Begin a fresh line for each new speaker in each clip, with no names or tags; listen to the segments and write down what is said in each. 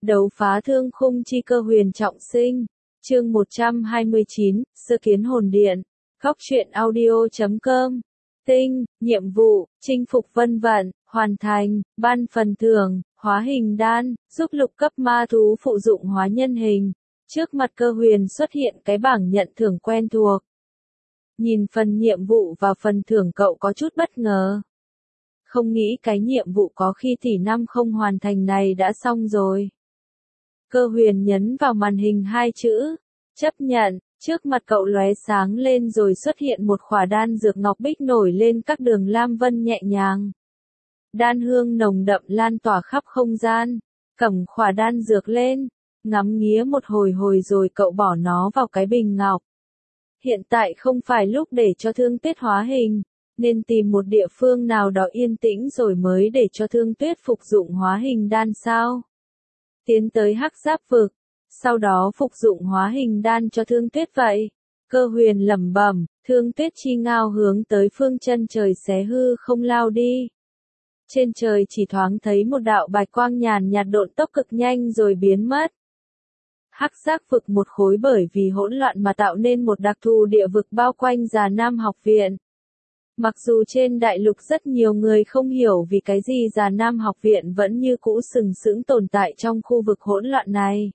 Đấu phá thương khung chi cơ huyền trọng sinh. Chương 129, Sơ kiến hồn điện. Góc truyện audio.com. Tinh, nhiệm vụ, chinh phục vân vận, hoàn thành, ban phần thưởng, hóa hình đan, giúp lục cấp ma thú phụ dụng hóa nhân hình. Trước mặt cơ huyền xuất hiện cái bảng nhận thưởng quen thuộc. Nhìn phần nhiệm vụ và phần thưởng cậu có chút bất ngờ. Không nghĩ cái nhiệm vụ có khi tỷ năm không hoàn thành này đã xong rồi. Cơ huyền nhấn vào màn hình hai chữ, chấp nhận, trước mặt cậu lóe sáng lên rồi xuất hiện một khỏa đan dược ngọc bích nổi lên các đường lam vân nhẹ nhàng. Đan hương nồng đậm lan tỏa khắp không gian, cầm khỏa đan dược lên, ngắm nghía một hồi rồi cậu bỏ nó vào cái bình ngọc. Hiện tại không phải lúc để cho Thương Tuyết hóa hình, nên tìm một địa phương nào đó yên tĩnh rồi mới để cho Thương Tuyết phục dụng hóa hình đan sao. Tiến tới Hắc Giáp vực, sau đó phục dụng hóa hình đan cho Thương Tuyết vậy. Cơ huyền lẩm bẩm, Thương Tuyết chi ngao hướng tới phương chân trời xé hư không lao đi. Trên trời chỉ thoáng thấy một đạo bạch quang nhàn nhạt độn tốc cực nhanh rồi biến mất. Hắc Giác vực một khối bởi vì hỗn loạn mà tạo nên một đặc thù địa vực bao quanh Già Nam học viện. Mặc dù trên đại lục rất nhiều người không hiểu vì cái gì Già Nam học viện vẫn như cũ sừng sững tồn tại trong khu vực hỗn loạn này.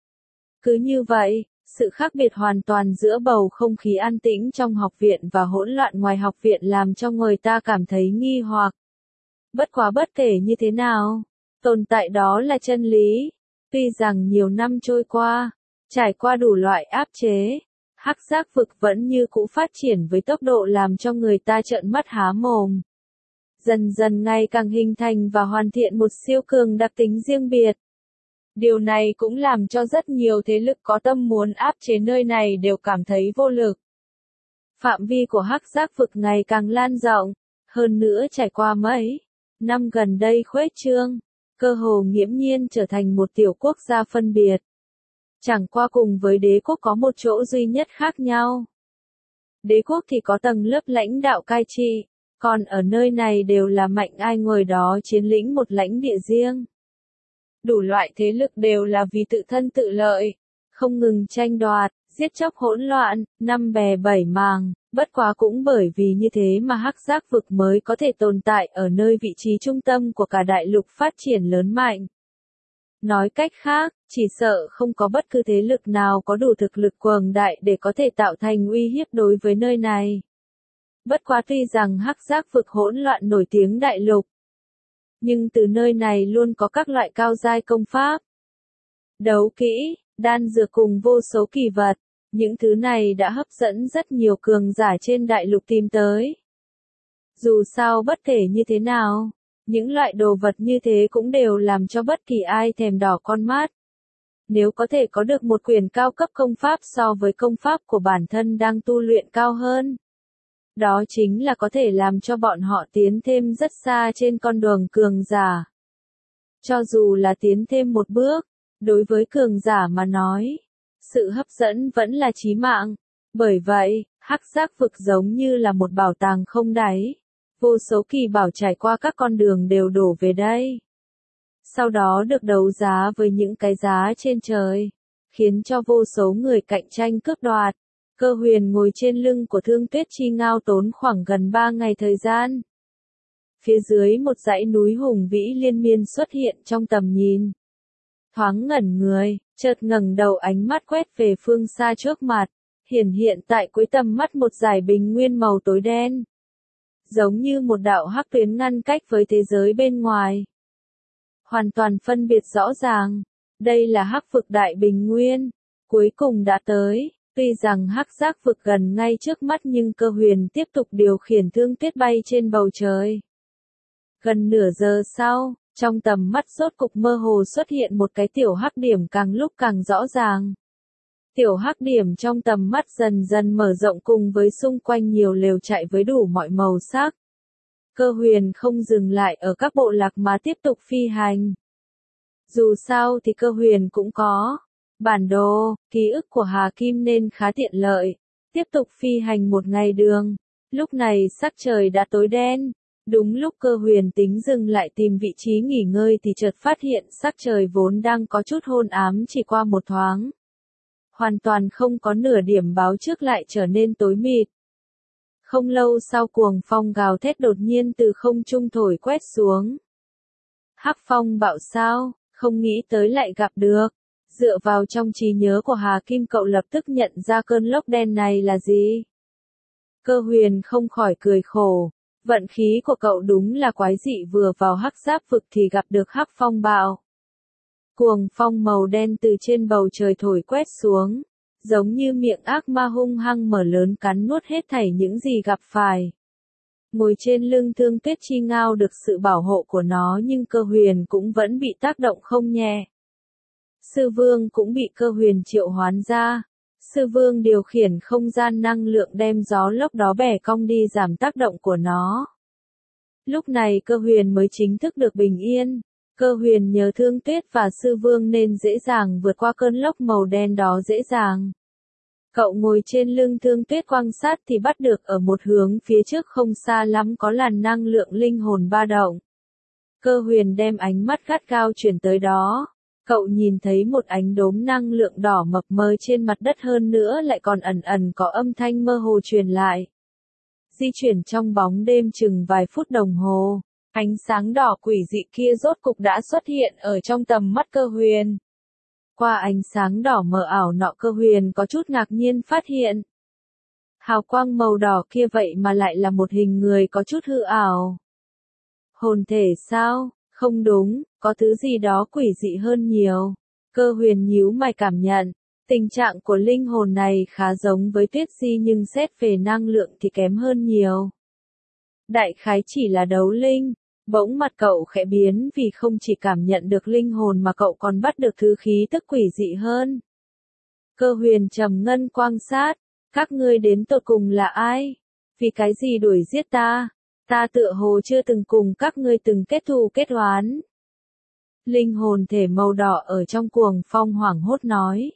Cứ như vậy, sự khác biệt hoàn toàn giữa bầu không khí an tĩnh trong học viện và hỗn loạn ngoài học viện làm cho người ta cảm thấy nghi hoặc. Bất quá bất kể như thế nào, tồn tại đó là chân lý. Tuy rằng nhiều năm trôi qua, trải qua đủ loại áp chế, Hắc Giác vực vẫn như cũ phát triển với tốc độ làm cho người ta trợn mắt há mồm. Dần dần ngày càng hình thành và hoàn thiện một siêu cường đặc tính riêng biệt. Điều này cũng làm cho rất nhiều thế lực có tâm muốn áp chế nơi này đều cảm thấy vô lực. Phạm vi của Hắc Giác vực ngày càng lan rộng, hơn nữa trải qua mấy năm gần đây khuếch trương, cơ hồ nghiễm nhiên trở thành một tiểu quốc gia phân biệt. Chẳng qua cùng với đế quốc có một chỗ duy nhất khác nhau. Đế quốc thì có tầng lớp lãnh đạo cai trị, còn ở nơi này đều là mạnh ai người đó chiếm lĩnh một lãnh địa riêng. Đủ loại thế lực đều là vì tự thân tự lợi, không ngừng tranh đoạt, giết chóc hỗn loạn, năm bè bảy màng, bất quá cũng bởi vì như thế mà Hắc Giác vực mới có thể tồn tại ở nơi vị trí trung tâm của cả đại lục phát triển lớn mạnh. Nói cách khác, chỉ sợ không có bất cứ thế lực nào có đủ thực lực cường đại để có thể tạo thành uy hiếp đối với nơi này. Bất quá tuy rằng Hắc Giác vực hỗn loạn nổi tiếng đại lục, nhưng từ nơi này luôn có các loại cao giai công pháp, đấu kỹ, đan dược cùng vô số kỳ vật. Những thứ này đã hấp dẫn rất nhiều cường giả trên đại lục tìm tới. Dù sao bất kể như thế nào, những loại đồ vật như thế cũng đều làm cho bất kỳ ai thèm đỏ con mắt. Nếu có thể có được một quyển cao cấp công pháp so với công pháp của bản thân đang tu luyện cao hơn, đó chính là có thể làm cho bọn họ tiến thêm rất xa trên con đường cường giả. Cho dù là tiến thêm một bước, đối với cường giả mà nói, sự hấp dẫn vẫn là chí mạng. Bởi vậy, Hắc Giác vực giống như là một bảo tàng không đáy. Vô số kỳ bảo trải qua các con đường đều đổ về đây. Sau đó được đấu giá với những cái giá trên trời, khiến cho vô số người cạnh tranh cướp đoạt. Cơ huyền ngồi trên lưng của Thương Tuyết chi ngao tốn khoảng gần 3 ngày thời gian. Phía dưới một dãy núi hùng vĩ liên miên xuất hiện trong tầm nhìn. Thoáng ngẩn người, chợt ngẩng đầu ánh mắt quét về phương xa trước mặt, hiện tại cuối tầm mắt một dải bình nguyên màu tối đen. Giống như một đạo hắc tuyến ngăn cách với thế giới bên ngoài. Hoàn toàn phân biệt rõ ràng, đây là Hắc vực đại bình nguyên, cuối cùng đã tới. Tuy rằng Hắc Giác vực gần ngay trước mắt nhưng cơ huyền tiếp tục điều khiển Thương Tuyết bay trên bầu trời. Gần nửa giờ sau, trong tầm mắt rốt cục mơ hồ xuất hiện một cái tiểu hắc điểm càng lúc càng rõ ràng. Tiểu hắc điểm trong tầm mắt dần dần mở rộng cùng với xung quanh nhiều lều trại với đủ mọi màu sắc. Cơ huyền không dừng lại ở các bộ lạc mà tiếp tục phi hành. Dù sao thì cơ huyền cũng có bản đồ, ký ức của Hà Kim nên khá tiện lợi. Tiếp tục phi hành một ngày đường. Lúc này sắc trời đã tối đen, Đúng lúc Cơ Huyền tính dừng lại tìm vị trí nghỉ ngơi thì chợt phát hiện sắc trời vốn đang có chút hôn ám chỉ qua một thoáng. Hoàn toàn không có nửa điểm báo trước lại trở nên tối mịt. Không lâu sau cuồng phong gào thét đột nhiên từ không trung thổi quét xuống. Hắc phong bạo sao, không nghĩ tới lại gặp được. Dựa vào trong trí nhớ của Hà Kim cậu lập tức nhận ra cơn lốc đen này là gì. Cơ Huyền không khỏi cười khổ. Vận khí của cậu đúng là quái dị, vừa vào hắc giáp vực thì gặp được hắc phong bạo. Cuồng phong màu đen từ trên bầu trời thổi quét xuống, giống như miệng ác ma hung hăng mở lớn cắn nuốt hết thảy những gì gặp phải. Ngồi trên lưng Thương Tuyết Chi Ngao được sự bảo hộ của nó nhưng Cơ Huyền cũng vẫn bị tác động không nhẹ. Sư Vương cũng bị Cơ Huyền triệu hoán ra. Sư Vương điều khiển không gian năng lượng đem gió lốc đó bẻ cong đi giảm tác động của nó. Lúc này Cơ Huyền mới chính thức được bình yên. Cơ Huyền nhờ Thương Tuyết và Sư Vương nên dễ dàng vượt qua cơn lốc màu đen đó dễ dàng. Cậu ngồi trên lưng Thương Tuyết quan sát thì bắt được ở một hướng phía trước không xa lắm có làn năng lượng linh hồn ba động. Cơ Huyền đem ánh mắt gắt gao chuyển tới đó. Cậu nhìn thấy một ánh đốm năng lượng đỏ mập mờ trên mặt đất, hơn nữa lại còn ẩn ẩn có âm thanh mơ hồ truyền lại. Di chuyển trong bóng đêm chừng vài phút đồng hồ, ánh sáng đỏ quỷ dị kia rốt cục đã xuất hiện ở trong tầm mắt Cơ Huyền. Qua ánh sáng đỏ mờ ảo nọ, Cơ Huyền có chút ngạc nhiên phát hiện. Hào quang màu đỏ kia vậy mà lại là một hình người có chút hư ảo. Hồn thể sao? Không đúng, có thứ gì đó quỷ dị hơn nhiều. Cơ Huyền nhíu mày cảm nhận, tình trạng của linh hồn này khá giống với Tuyết Di nhưng xét về năng lượng thì kém hơn nhiều. Đại khái chỉ là đấu linh. Bỗng mặt cậu khẽ biến vì không chỉ cảm nhận được linh hồn mà cậu còn bắt được thứ khí tức quỷ dị hơn. Cơ Huyền trầm ngâm quan sát, các ngươi đến tột cùng là ai? Vì cái gì đuổi giết ta? Ta tựa hồ chưa từng cùng các ngươi từng kết thù kết oán. Linh hồn thể màu đỏ ở trong cuồng phong hoảng hốt nói.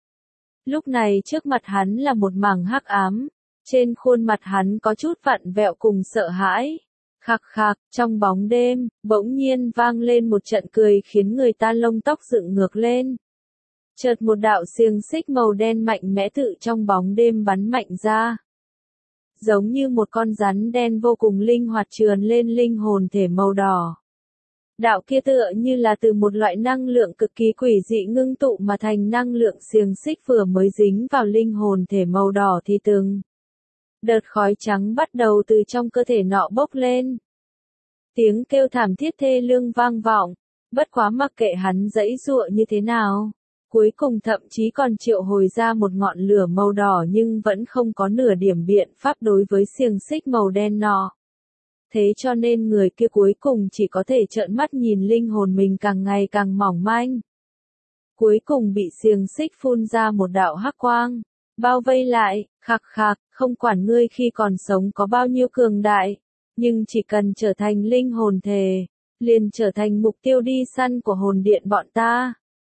Lúc này trước mặt hắn là một mảng hắc ám, trên khuôn mặt hắn có chút vặn vẹo cùng sợ hãi. Khạc khạc, trong bóng đêm, bỗng nhiên vang lên một trận cười khiến người ta lông tóc dựng ngược lên. Chợt một đạo xiềng xích màu đen mạnh mẽ tự trong bóng đêm bắn mạnh ra. Giống như một con rắn đen vô cùng linh hoạt trườn lên linh hồn thể màu đỏ. Đạo kia tựa như là từ một loại năng lượng cực kỳ quỷ dị ngưng tụ mà thành năng lượng xiềng xích, vừa mới dính vào linh hồn thể màu đỏ thì từng đợt khói trắng bắt đầu từ trong cơ thể nọ bốc lên. Tiếng kêu thảm thiết thê lương vang vọng, bất quá mặc kệ hắn giãy giụa như thế nào, cuối cùng thậm chí còn triệu hồi ra một ngọn lửa màu đỏ nhưng vẫn không có nửa điểm biện pháp đối với xiềng xích màu đen nọ. Thế cho nên người kia cuối cùng chỉ có thể trợn mắt nhìn linh hồn mình càng ngày càng mỏng manh. Cuối cùng bị xiềng xích phun ra một đạo hắc quang, bao vây lại, khạc khạc, không quản ngươi khi còn sống có bao nhiêu cường đại, nhưng chỉ cần trở thành linh hồn thể, liền trở thành mục tiêu đi săn của hồn điện bọn ta.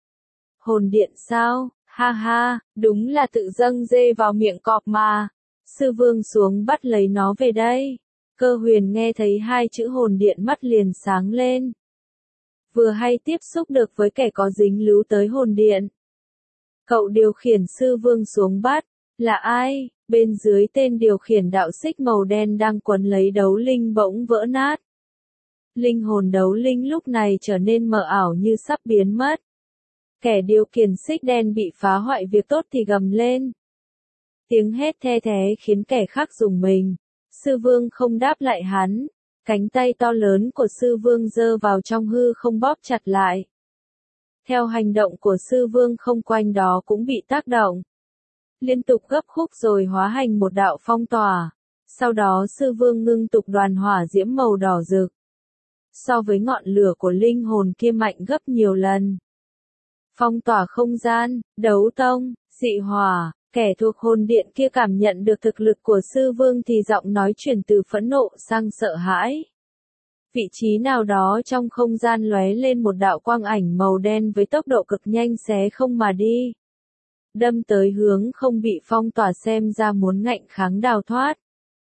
Hồn điện sao? Ha ha, đúng là tự dâng dê vào miệng cọp mà. Sư Vương xuống bắt lấy nó về đây. Cơ Huyền nghe thấy hai chữ hồn điện mắt liền sáng lên. Vừa hay tiếp xúc được với kẻ có dính líu tới hồn điện. Cậu điều khiển Sư Vương xuống bắt, là ai? Bên dưới tên điều khiển đạo xích màu đen đang quấn lấy đấu linh bỗng vỡ nát. Linh hồn đấu linh lúc này trở nên mờ ảo như sắp biến mất. Kẻ điều khiển xích đen bị phá hoại việc tốt thì gầm lên. Tiếng hét the thé khiến kẻ khác rùng mình. Sư Vương không đáp lại hắn. Cánh tay to lớn của Sư Vương giơ vào trong hư không bóp chặt lại. Theo hành động của Sư Vương không quanh đó cũng bị tác động. Liên tục gấp khúc rồi hóa thành một đạo phong tỏa. Sau đó Sư Vương ngưng tụ đoàn hỏa diễm màu đỏ rực. So với ngọn lửa của linh hồn kia mạnh gấp nhiều lần. Phong tỏa không gian, đấu tông, dị hỏa, kẻ thuộc hồn điện kia cảm nhận được thực lực của Sư Vương thì giọng nói chuyển từ phẫn nộ sang sợ hãi. Vị trí nào đó trong không gian lóe lên một đạo quang ảnh màu đen với tốc độ cực nhanh xé không mà đi. Đâm tới hướng không bị phong tỏa, xem ra muốn ngạnh kháng đào thoát.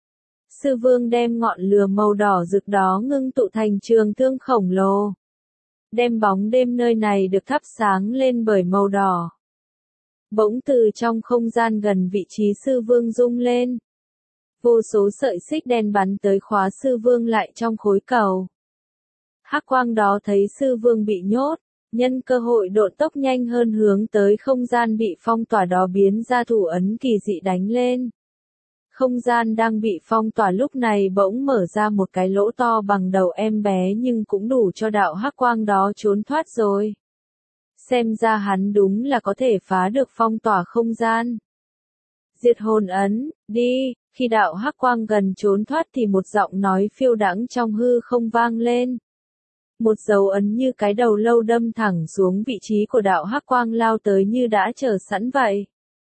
Sư vương đem ngọn lửa màu đỏ rực đó ngưng tụ thành trường thương khổng lồ. Đem bóng đêm nơi này được thắp sáng lên bởi màu đỏ. Bỗng từ trong không gian gần vị trí sư vương rung lên. Vô số sợi xích đen bắn tới khóa sư vương lại trong khối cầu. Hắc quang đó thấy sư vương bị nhốt, nhân cơ hội độn tốc nhanh hơn hướng tới không gian bị phong tỏa đó biến ra thủ ấn kỳ dị đánh lên. Không gian đang bị phong tỏa lúc này bỗng mở ra một cái lỗ to bằng đầu em bé nhưng cũng đủ cho đạo hắc quang đó trốn thoát rồi. Xem ra hắn đúng là có thể phá được phong tỏa không gian. Diệt hồn ấn, đi, khi đạo hắc quang gần trốn thoát thì một giọng nói phiêu đãng trong hư không vang lên. Một dấu ấn như cái đầu lâu đâm thẳng xuống vị trí của đạo hắc quang lao tới như đã chờ sẵn vậy.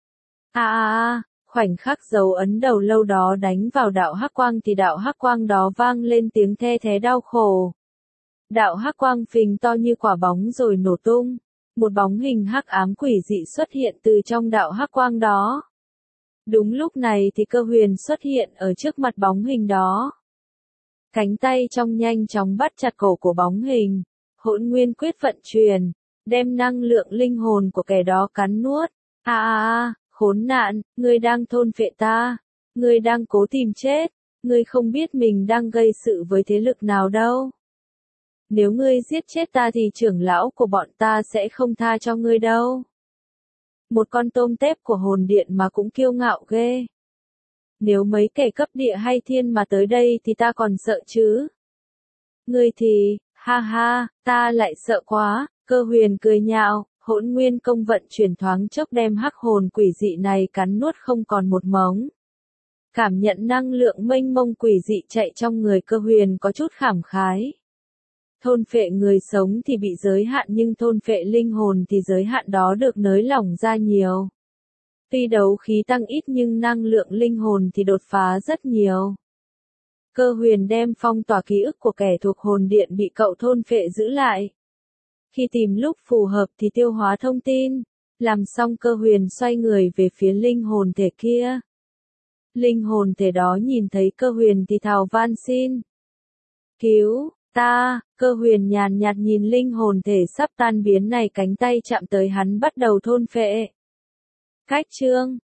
Khoảnh khắc dấu ấn đầu lâu đó đánh vào đạo hắc quang thì đạo hắc quang đó vang lên tiếng the thé đau khổ. Đạo hắc quang phình to như quả bóng rồi nổ tung. Một bóng hình hắc ám quỷ dị xuất hiện từ trong đạo hắc quang đó. Đúng lúc này thì Cơ Huyền xuất hiện ở trước mặt bóng hình đó. Cánh tay trong nhanh chóng bắt chặt cổ của bóng hình. Hỗn nguyên quyết vận chuyển, đem năng lượng linh hồn của kẻ đó cắn nuốt. Khốn nạn, ngươi đang thôn phệ ta. Ngươi đang cố tìm chết. Ngươi không biết mình đang gây sự với thế lực nào đâu. Nếu ngươi giết chết ta thì trưởng lão của bọn ta sẽ không tha cho ngươi đâu. Một con tôm tép của hồn điện mà cũng kiêu ngạo ghê. Nếu mấy kẻ cấp địa hay thiên mà tới đây thì ta còn sợ chứ. Ngươi thì, ta lại sợ quá. Cơ Huyền cười nhạo, hỗn nguyên công vận chuyển thoáng chốc đem hắc hồn quỷ dị này cắn nuốt không còn một mống. Cảm nhận năng lượng mênh mông quỷ dị chạy trong người Cơ Huyền có chút khảm khái. Thôn phệ người sống thì bị giới hạn nhưng thôn phệ linh hồn thì giới hạn đó được nới lỏng ra nhiều. Tuy đấu khí tăng ít nhưng năng lượng linh hồn thì đột phá rất nhiều. Cơ Huyền đem phong tỏa ký ức của kẻ thuộc hồn điện bị cậu thôn phệ giữ lại. Khi tìm lúc phù hợp thì tiêu hóa thông tin. Làm xong Cơ Huyền xoay người về phía linh hồn thể kia. Linh hồn thể đó nhìn thấy Cơ Huyền thì thào van xin. Cứu ta. Cơ Huyền nhàn nhạt nhìn linh hồn thể sắp tan biến này, cánh tay chạm tới hắn bắt đầu thôn phệ. Cách chương